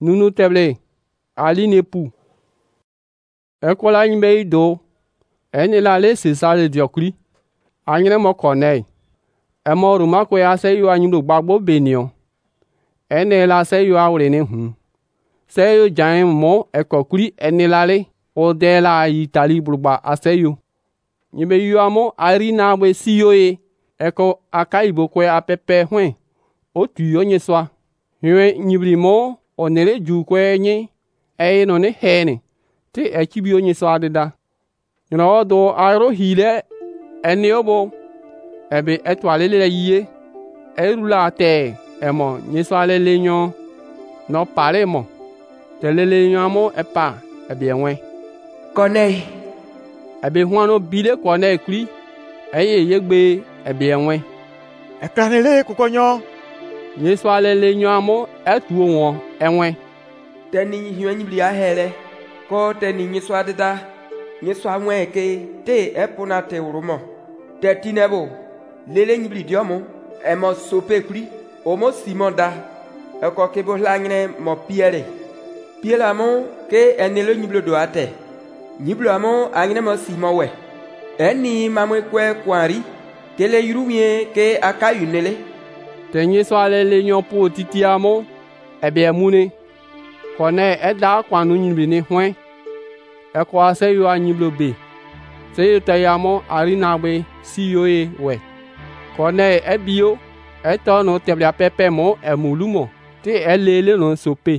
nunu teble ali nepu ekola nyimbe ido eni la le César diokri anyre mo Corneille emo ruma ko ya se yo anyudo gbagbo benio eni la se yo awre ni hu se yo jan mo ekokuri eni la le o de la Itali brugba aseyo nyimbe yo amo ari na we siyo e eko akaibo ko apepe hwen o tuyo nyeswa hiwe nyibri mo onere ju ko enyi e no ne hene ti ekibi onyeswa deda no do aro hile eni obo ebe etwale le yiye erula te emo nyeswa le lenyo no pare mo te le lenyo mo epa ebe enwe Corneille ebe huano bile Corneille kuri eye yegbe ebe enwe ekranele kukonyo nyeswa le lenyo amo etuo won enwe teni hiwe nyibli ahele ko teni nyeswa deda nyeswa nwe ke te epuna te urumo te tinebo lele nyibli diomo emo sope kuri omo simonda eko kebo lanyne mo Pierre amo ke enelo nyiblo do ate nyiblo amo anyne mo simo we eni mamwe kwe kwari kele yurumie ke akayunele te nyeswa le lenyo po titi amo ebe emune kone eda kwanu nyibli ni hwen eko ase yo anyiblo be se yo tayamo arina be siyo e we kone ebio eto no teblia pepe mo emulumo ti elele no sope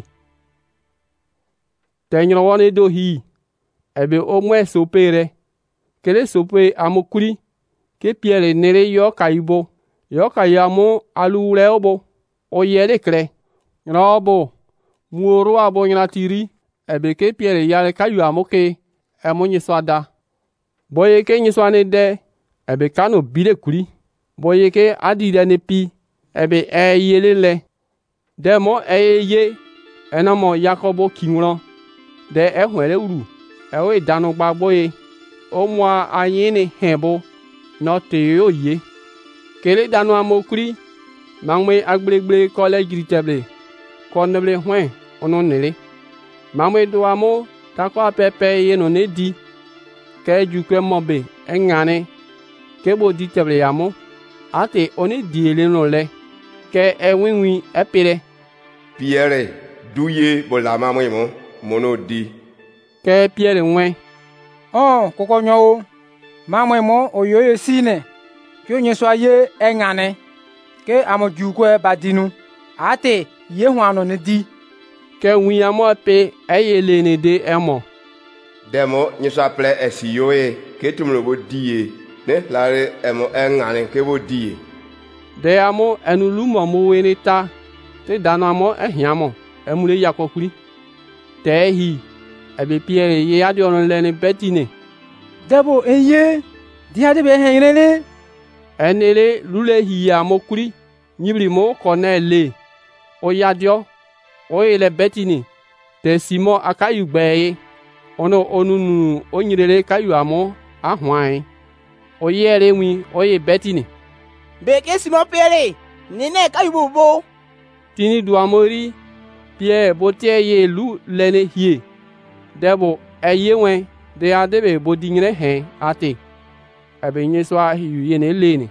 tenyro woni do hi ebe o mwe sope re kele sope amokuri ke Pierre nere yo kaibo yo kayamo alure obo o yele kre robo muoro abo nyina tiri ebe ke Pierre yale kayu amoke emonyi swada boye ke nyiswane de ebe kano bile kuri boye ke adide ne pi ebe yele le demo ye enamo Yakobo kinwro de ehwere uru ewe danu gbagboye o mwa ayini hebo no te yo ye kele danu amokuri mangme agbregbre kole jritable koneble hwen ono nele mangme do amo takwa pepe ye no ne di ke jukwe mobe engane ke bo di table yamo ate oni diele no le ke ewinwi epire Pierre duye bolama mo mono di ke Pierre nwe kukonyo o mamwe mo oyoye sine kyo nyeswa ye engane ke amojukwe badinu ate ye hwano ne di ke wiamo pe eyele ne de emo demo nyeswa ple esiyoe ke tumlo bo die ne lare emo engane ke bo die de amo enulumo mo wenita te dano amo ehiamo emule yakokuri te hi ebe Pierre ye adiono lene betine debo eye dia de be henrele enele lule hi amokuri nyibri mo Corneille o yadio o ile betini te Simon akayu gbeye ono onunu onyirele kayu amo ahwan o yere wi o ye betini beke Simon Pierre nine kayu bobo tini du amori Pierre botie ye lu lene hie debo eyewen de adebe bodingre he ate ebe nyeswa hiyu ye ne lene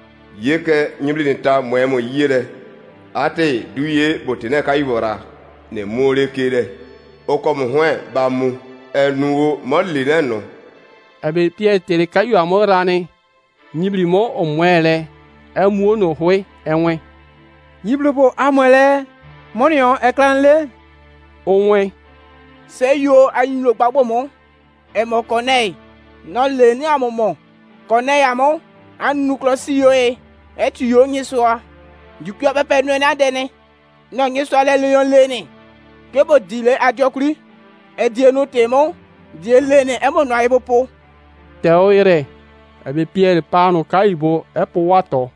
yeke nyibli ni ta mwemo yire ate duye botine kaibora ne mole kede okom hwen ba mu enuwo molline no ebe Pierre tere kayu amorane nyibli mo omwele emuo no hwe enwe nyiblobo amwele monio ekranle onwe se yo anyilo gbagbo mo emo Corneille no le ni amomo Corneille amo anu klosi yo etu yo nyeswa jukyo pepe no na dene no nyeswa le leon lene kebo dile adiokuri e die no temo die lene emo no ayebopo te oyere ebe Pierre pano kaibo epo wato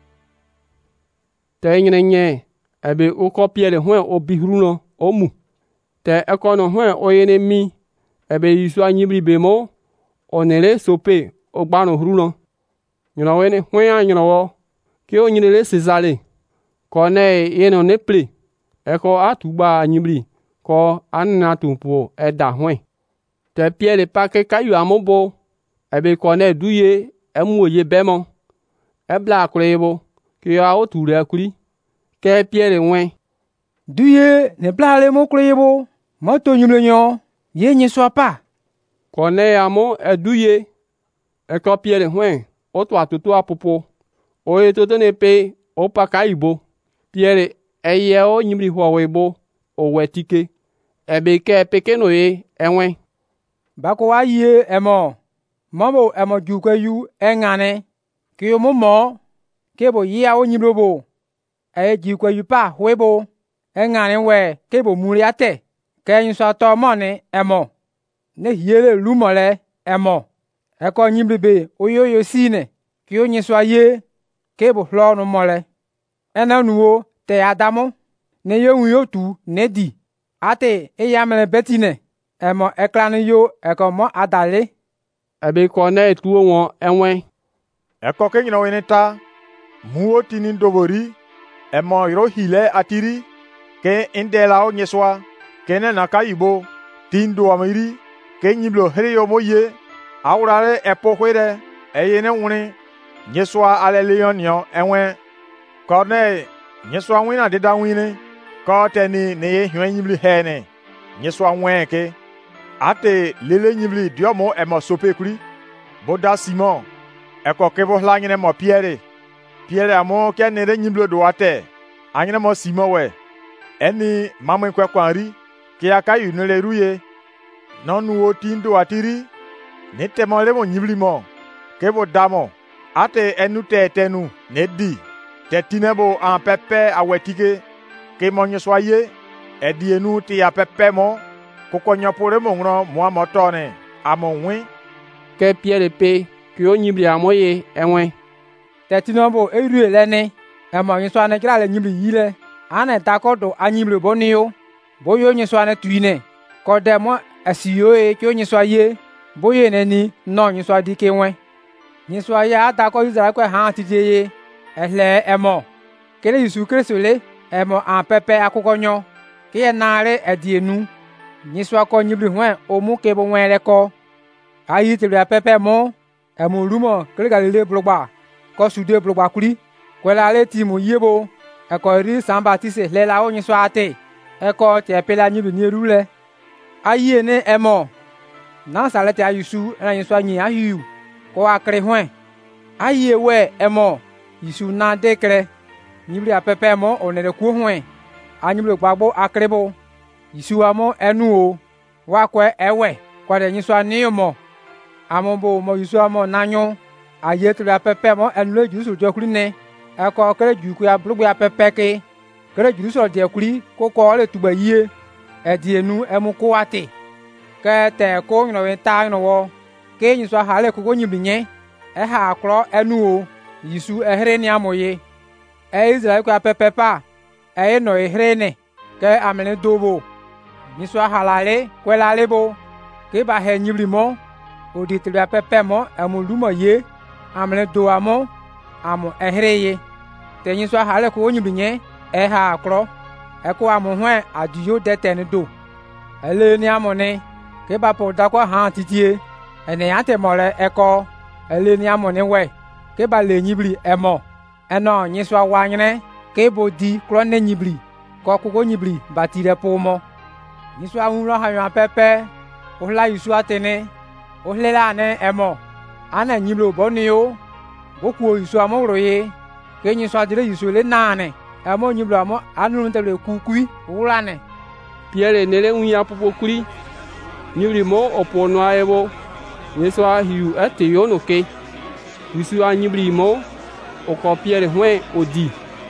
te nyenye ebe uko Pierre hwen obihruno omu te ekono hwen oyene mi ebe yisu anyibri bemo onere sope ogbano hruno nyina wene hwen anyino ke onyirele César Corneille yeno ne ple eko atugba anyibri ko anna tumpo eda hwen te Pierre pa ke kayu amobo ebe kone duye emuoye bemo ebla akrebo ki a oture akuri ke Pierre wen duye ne blale mo krebo mo to nyumlenyo ye nyi so pa kone amo eduye e ko Pierre hwen o to atutu apopo o etoto ne pe o pa kaibo Pierre eye o nyimri hwowebo o wetike ebe ke pekeno ye enwen bako wa ye emo mobo emo jukweyu engane ki mo kebo ya o nyimrobo e jukweyu pa hwebo engane we kebo muriate ke nso to mo ni emo ne hiele lumole emo e ko nyimribe oyoyo sine ki o nyiso aye kebo hlo no mole ena nuwo te adamo ne yewu yotu ne di ate eyamele betine emo eklani yo ekomo adale ebe kone tuwo won enwen eko ke nyina weneta muo tinin dobori emo yro hile atiri ke indela o nyeswa kene nakayibo tindo amiri ke nyiblo hreyo moye awrare epo hwere eyene nwuni nyeswa alelionio enwen kone nyeswa wina deda wini ko teni ne hwen nyibli hene nyeswa wenke ate lele nyibli diomo emo sopekuri boda Simon eko kevo hlanyene mo Pierre amo ke ne nyiblo do ate anyene mo Simon we eni mamwe kwakwanri ke akayu ne leruye nonu otindo atiri ne temole mo nyibli mo kevo damo ate enute tenu ne di tetinebo en pepe awetike ke mo nyoswaye edienu ti ya pepe mo kokonyo pore mo ngro mo amotone amonwi ke Pierre pe ki o nyibri amoye enwen tetinobo erue lene emo nyiswa ne kira le nyibri yile ane takodo anyibri bonio boyo nyiswa ne tuine ko demo asiyo e ki o nyiswa ye boye ne ni no nyiswa dike wen nyiswa ya atako Israel ko ha tijeye ehle emo kele Yesu Kristo le emo an pepe akokonyo ki enare edienu nyiswa ko nyibri hwen omu kebo wen le ko ayi tele pepe mo emo rumo kele galile blogba ko sude blogba kuri kwela le timu yebo eko ri San Baptiste le la o nyiswa ate eko te pela nyibri ni rule ayi ne emo na salete ayusu na nyiswa nyi ayu ko akre hwen ayi we emo Yesu na dekre nyibri apepe mo onere ku hwen anyibri gbagbo akrebo Yesu amo enu o wa kwe ewe kwa de nyiswa ni mo amombo mo Yesu amo nanyo ayetre apepe mo enu le Jesu jokuri ne eko kere juku ya blugbo apepe ke kere Jesu de kuri ko le tugba yie edienu emu ko ate ke te ko nyo we ta nyo wo ke nyiswa hale ko nyibri nye e ha akro enu o Yesu ehere ni amoye Israel ko apepe pa no ehere ne ke amene dobo nyiswa halale kwela lebo ke ba he nyibri mo odi tiri apepe mo amulumo ye amene do amo amo ehere ye te nyiswa hale ko nyibri nye ha akro eko amo hwen adiyo detene do ele ni amone ke ba po da ko han titie ene ate mole eko ele ni amone we ke ba le nyibri emo eno nyiswa wanyene ke bo di kro ne nyibri ko nyibri batire pomo nyiswa unro ha pepe o la Yesu atene o lela ne emo ana nyibri oboni o boku Yesu amoro ye ke nyiswa dire Yesu le nane emo nyibri amo anu ntele kukui ulane Pierre nele unya popo kuri nyibri mo opono aebo nyiswa hiu ate yono ke Yesu anyibri mo o ko Pierre hwen odi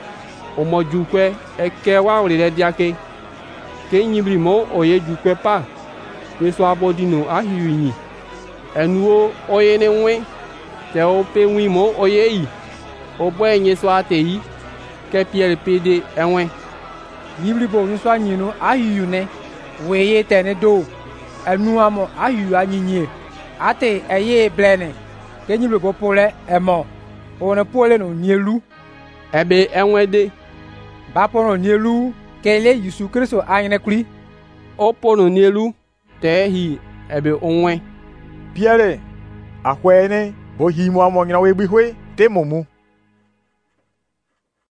o mo jukwe eke wa ore diake ke nyibri mo oye jukwe pa Yesu abodino ahiwi enuo oye ne nwen te o pe wi mo oye yi o bo Yesu ateyi ke Pierre pede enwen nyibri bo Yesu anyinu ahiwi ne weye tene do enu amo ahiwi anyinye ate eye blene ke nyibri bo pole emo one pole no nielu ebe enwede ba pono nielu kele Yesu Kristo anyene kuri opono nielu te hi ebe onwe Pierre, a hwene bo hi mo mo nyina we bi hwe te momu.